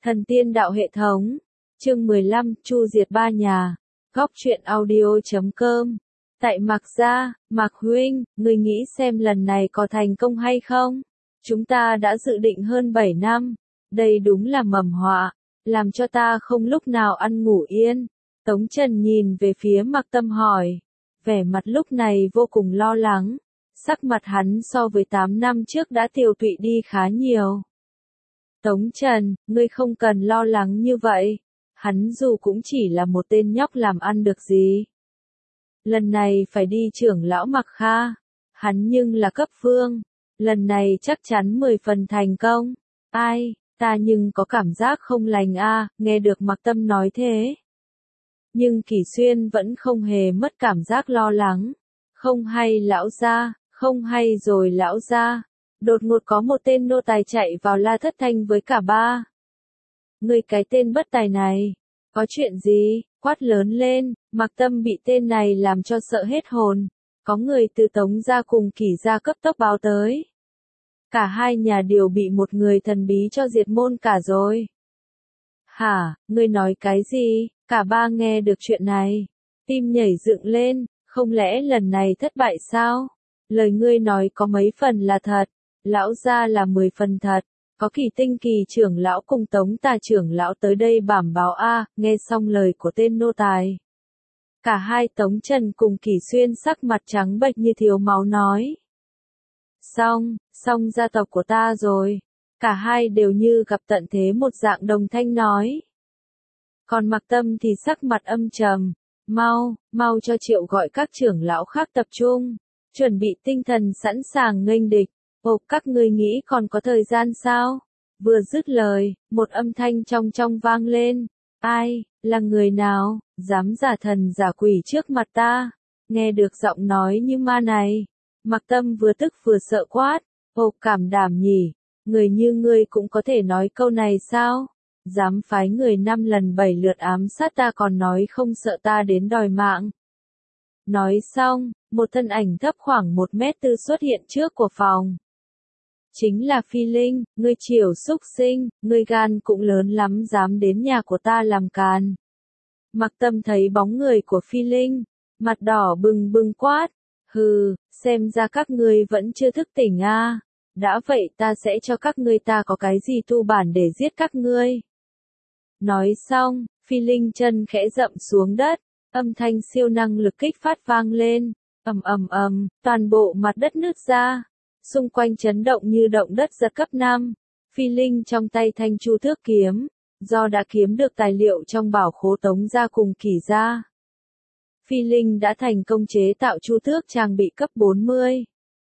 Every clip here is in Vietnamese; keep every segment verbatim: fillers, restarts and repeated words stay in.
Thần tiên đạo hệ thống. Chương mười lăm, Chu diệt ba nhà. Góc truyện audio chấm com. Tại Mạc gia, Mạc huynh, ngươi nghĩ xem lần này có thành công hay không? Chúng ta đã dự định hơn bảy năm. Đây đúng là mầm họa, làm cho ta không lúc nào ăn ngủ yên. Tống Trần nhìn về phía Mạc Tâm hỏi. Vẻ mặt lúc này vô cùng lo lắng. Sắc mặt hắn so với tám năm trước đã tiều tụy đi khá nhiều. Tống Trần, ngươi không cần lo lắng như vậy. Hắn dù cũng chỉ là một tên nhóc làm ăn được gì. Lần này phải đi trưởng lão Mạc Kha. Hắn nhưng là cấp vương. Lần này chắc chắn mười phần thành công. Ai, ta nhưng có cảm giác không lành a, nghe được Mạc Tâm nói thế. Nhưng Kỷ Xuyên vẫn không hề mất cảm giác lo lắng. Không hay lão gia, không hay rồi lão gia. Đột ngột có một tên nô tài chạy vào La Thất Thanh với cả ba. Người cái tên bất tài này, có chuyện gì? Quát lớn lên, Mạc Tâm bị tên này làm cho sợ hết hồn. Có người từ Tống gia cùng Kỷ gia cấp tốc báo tới. Cả hai nhà đều bị một người thần bí cho diệt môn cả rồi. Hả, ngươi nói cái gì? Cả ba nghe được chuyện này. Tim nhảy dựng lên, không lẽ lần này thất bại sao? Lời ngươi nói có mấy phần là thật. Lão gia là mười phần thật, có Kỳ Tinh Kỳ trưởng lão cùng Tống Tà trưởng lão tới đây bảm báo a, nghe xong lời của tên nô tài. Cả hai Tống Trần cùng Kỷ Xuyên sắc mặt trắng bệch như thiếu máu nói. Xong, xong gia tộc của ta rồi. Cả hai đều như gặp tận thế một dạng đồng thanh nói. Còn Mạc Tâm thì sắc mặt âm trầm, mau, mau cho Triệu gọi các trưởng lão khác tập trung, chuẩn bị tinh thần sẵn sàng nghênh địch. Ồ, các ngươi nghĩ còn có thời gian sao? Vừa dứt lời, một âm thanh trong trong vang lên. Ai, là người nào, dám giả thần giả quỷ trước mặt ta? Nghe được giọng nói như ma này. Mạc Tâm vừa tức vừa sợ quát. Ồ, cảm đảm nhỉ, người như ngươi cũng có thể nói câu này sao? Dám phái người năm lần bảy lượt ám sát ta còn nói không sợ ta đến đòi mạng. Nói xong, một thân ảnh thấp khoảng một mét tư xuất hiện trước của phòng. Chính là Phi Linh, ngươi triều xúc sinh, ngươi gan cũng lớn lắm dám đến nhà của ta làm càn. Mạc Tâm thấy bóng người của Phi Linh, mặt đỏ bừng bừng quát, hừ, xem ra các ngươi vẫn chưa thức tỉnh a. À. Đã vậy ta sẽ cho các ngươi ta có cái gì tu bản để giết các ngươi. Nói xong, Phi Linh chân khẽ dậm xuống đất, âm thanh siêu năng lực kích phát vang lên, ầm ầm ầm, toàn bộ mặt đất nứt ra. Xung quanh chấn động như động đất giật cấp năm. Phi Linh trong tay thanh chu thước kiếm, do đã kiếm được tài liệu trong bảo khố Tống gia cùng Kỷ gia. Phi Linh đã thành công chế tạo chu thước trang bị cấp bốn mươi.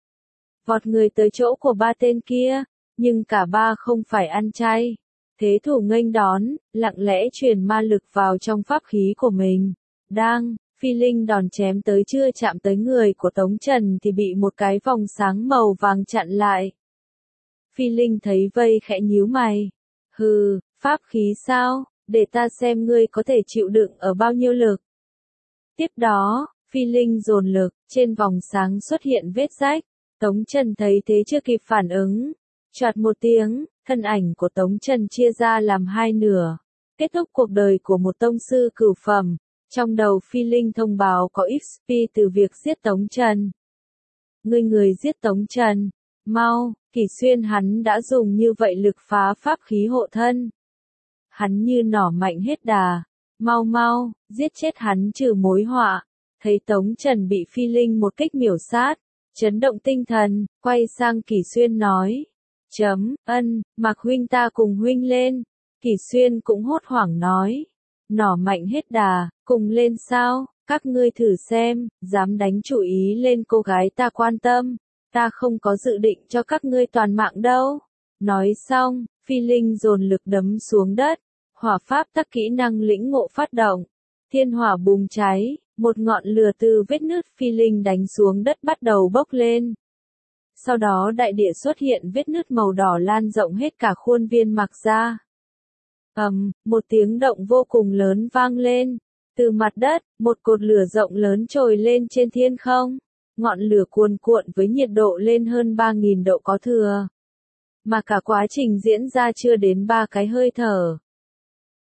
Vọt người tới chỗ của ba tên kia, nhưng cả ba không phải ăn chay. Thế thủ nghênh đón, lặng lẽ truyền ma lực vào trong pháp khí của mình. Đang, Phi Linh đòn chém tới chưa chạm tới người của Tống Trần thì bị một cái vòng sáng màu vàng chặn lại. Phi Linh thấy vây khẽ nhíu mày. Hừ, pháp khí sao, để ta xem ngươi có thể chịu đựng ở bao nhiêu lực. Tiếp đó, Phi Linh dồn lực, trên vòng sáng xuất hiện vết rách. Tống Trần thấy thế chưa kịp phản ứng. Choạt một tiếng, thân ảnh của Tống Trần chia ra làm hai nửa. Kết thúc cuộc đời của một tông sư cửu phẩm. Trong đầu Phi Linh thông báo có ích pê từ việc giết Tống Trần. Ngươi người giết Tống Trần. Mau, Kỷ Xuyên hắn đã dùng như vậy lực phá pháp khí hộ thân. Hắn như nỏ mạnh hết đà. Mau mau, giết chết hắn trừ mối họa. Thấy Tống Trần bị Phi Linh một kích miểu sát. Chấn động tinh thần, quay sang Kỷ Xuyên nói. Chấm, ân, Mạc huynh ta cùng huynh lên. Kỷ Xuyên cũng hốt hoảng nói. Nỏ mạnh hết đà, cùng lên sao, các ngươi thử xem, dám đánh chủ ý lên cô gái ta quan tâm, ta không có dự định cho các ngươi toàn mạng đâu. Nói xong, Phi Linh dồn lực đấm xuống đất, hỏa pháp tắc kỹ năng lĩnh ngộ phát động, thiên hỏa bùng cháy, một ngọn lửa từ vết nứt Phi Linh đánh xuống đất bắt đầu bốc lên. Sau đó đại địa xuất hiện vết nứt màu đỏ lan rộng hết cả khuôn viên Mạc gia. Ầm, um, một tiếng động vô cùng lớn vang lên. Từ mặt đất, một cột lửa rộng lớn trồi lên trên thiên không. Ngọn lửa cuồn cuộn với nhiệt độ lên hơn ba nghìn độ có thừa. Mà cả quá trình diễn ra chưa đến ba cái hơi thở.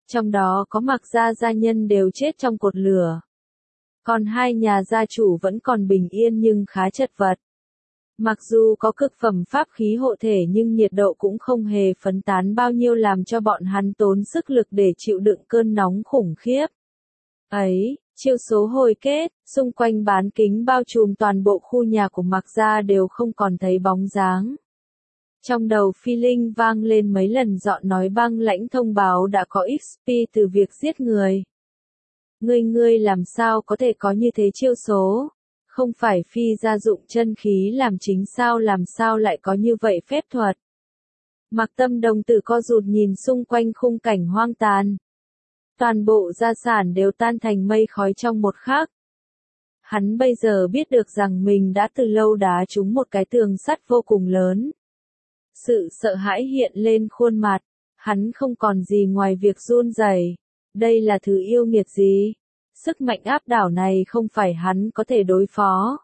Trong đó có Mạc gia gia nhân đều chết trong cột lửa. Còn hai nhà gia chủ vẫn còn bình yên nhưng khá chật vật. Mặc dù có cực phẩm pháp khí hộ thể nhưng nhiệt độ cũng không hề phấn tán bao nhiêu làm cho bọn hắn tốn sức lực để chịu đựng cơn nóng khủng khiếp. Ấy, chiêu số hồi kết, xung quanh bán kính bao trùm toàn bộ khu nhà của Mạc gia đều không còn thấy bóng dáng. Trong đầu Phi Linh vang lên mấy lần giọng nói băng lãnh thông báo đã có ích pê từ việc giết người. Ngươi ngươi làm sao có thể có như thế chiêu số? Không phải Phi gia dụng chân khí làm chính sao làm sao lại có như vậy phép thuật? Mạc Tâm đồng tử co rụt nhìn xung quanh khung cảnh hoang tàn. Toàn bộ gia sản đều tan thành mây khói trong một khắc. Hắn bây giờ biết được rằng mình đã từ lâu đá trúng một cái tường sắt vô cùng lớn. Sự sợ hãi hiện lên khuôn mặt, hắn không còn gì ngoài việc run rẩy. Đây là thứ yêu nghiệt gì? Sức mạnh áp đảo này không phải hắn có thể đối phó.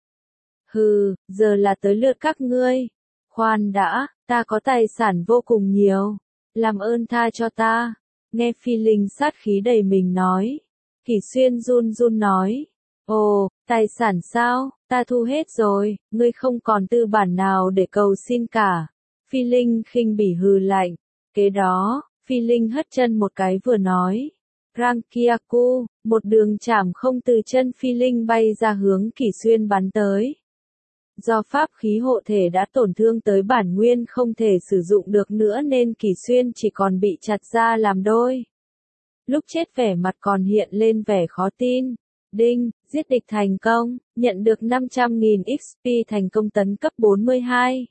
Hừ, giờ là tới lượt các ngươi. Khoan đã, ta có tài sản vô cùng nhiều. Làm ơn tha cho ta. Nghe Phi Linh sát khí đầy mình nói. Kỷ Xuyên run run nói. Ồ, tài sản sao, ta thu hết rồi, ngươi không còn tư bản nào để cầu xin cả. Phi Linh khinh bỉ hừ lạnh. Kế đó, Phi Linh hất chân một cái vừa nói. Rangkyaku, một đường chảm không từ chân Phi Linh bay ra hướng Kỷ Xuyên bắn tới. Do pháp khí hộ thể đã tổn thương tới bản nguyên không thể sử dụng được nữa nên Kỷ Xuyên chỉ còn bị chặt ra làm đôi. Lúc chết vẻ mặt còn hiện lên vẻ khó tin. Đinh, giết địch thành công, nhận được năm trăm nghìn ích pê thành công tấn cấp bốn mươi hai.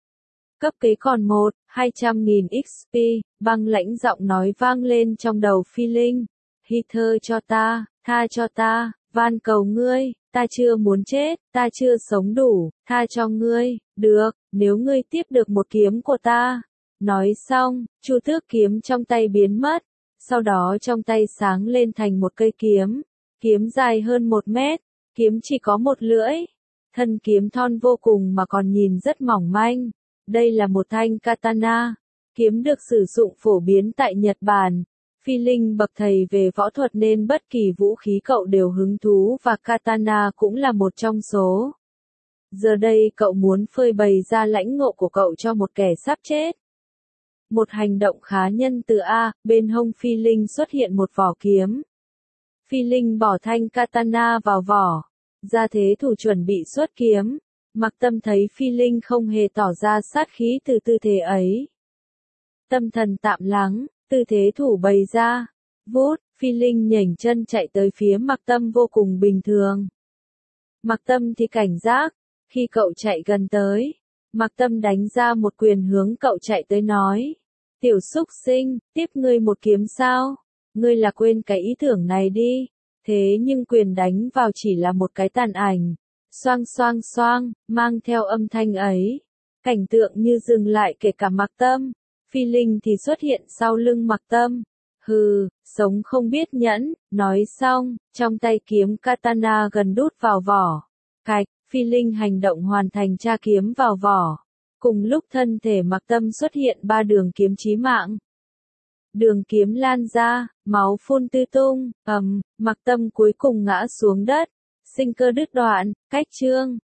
Cấp kế còn một, hai trăm nghìn ích pê, băng lãnh giọng nói vang lên trong đầu Phi Linh. Hi thơ cho ta, tha cho ta, van cầu ngươi, ta chưa muốn chết, ta chưa sống đủ, tha cho ngươi, được, nếu ngươi tiếp được một kiếm của ta. Nói xong, chu tước kiếm trong tay biến mất, sau đó trong tay sáng lên thành một cây kiếm, kiếm dài hơn một mét, kiếm chỉ có một lưỡi, thân kiếm thon vô cùng mà còn nhìn rất mỏng manh. Đây là một thanh katana, kiếm được sử dụng phổ biến tại Nhật Bản. Phi Linh bậc thầy về võ thuật nên bất kỳ vũ khí cậu đều hứng thú và katana cũng là một trong số. Giờ đây cậu muốn phơi bày ra lãnh ngộ của cậu cho một kẻ sắp chết. Một hành động khá nhân từ A, bên hông Phi Linh xuất hiện một vỏ kiếm. Phi Linh bỏ thanh katana vào vỏ, ra thế thủ chuẩn bị xuất kiếm. Mạc Tâm thấy Phi Linh không hề tỏ ra sát khí từ tư thế ấy. Tâm thần tạm lắng, tư thế thủ bày ra. Vút, Phi Linh nhảy chân chạy tới phía Mạc Tâm vô cùng bình thường. Mạc Tâm thì cảnh giác, khi cậu chạy gần tới, Mạc Tâm đánh ra một quyền hướng cậu chạy tới nói. Tiểu súc sinh, tiếp ngươi một kiếm sao? Ngươi là quên cái ý tưởng này đi. Thế nhưng quyền đánh vào chỉ là một cái tàn ảnh. Xoang xoang xoang, mang theo âm thanh ấy. Cảnh tượng như dừng lại kể cả Mạc Tâm. Phi Linh thì xuất hiện sau lưng Mạc Tâm. Hừ, sống không biết nhẫn, nói xong, trong tay kiếm katana gần đút vào vỏ. Cạch, Phi Linh hành động hoàn thành tra kiếm vào vỏ. Cùng lúc thân thể Mạc Tâm xuất hiện ba đường kiếm chí mạng. Đường kiếm lan ra, máu phun tứ tung, ầm, Mạc Tâm cuối cùng ngã xuống đất. Sinh cơ đứt đoạn, cách chương.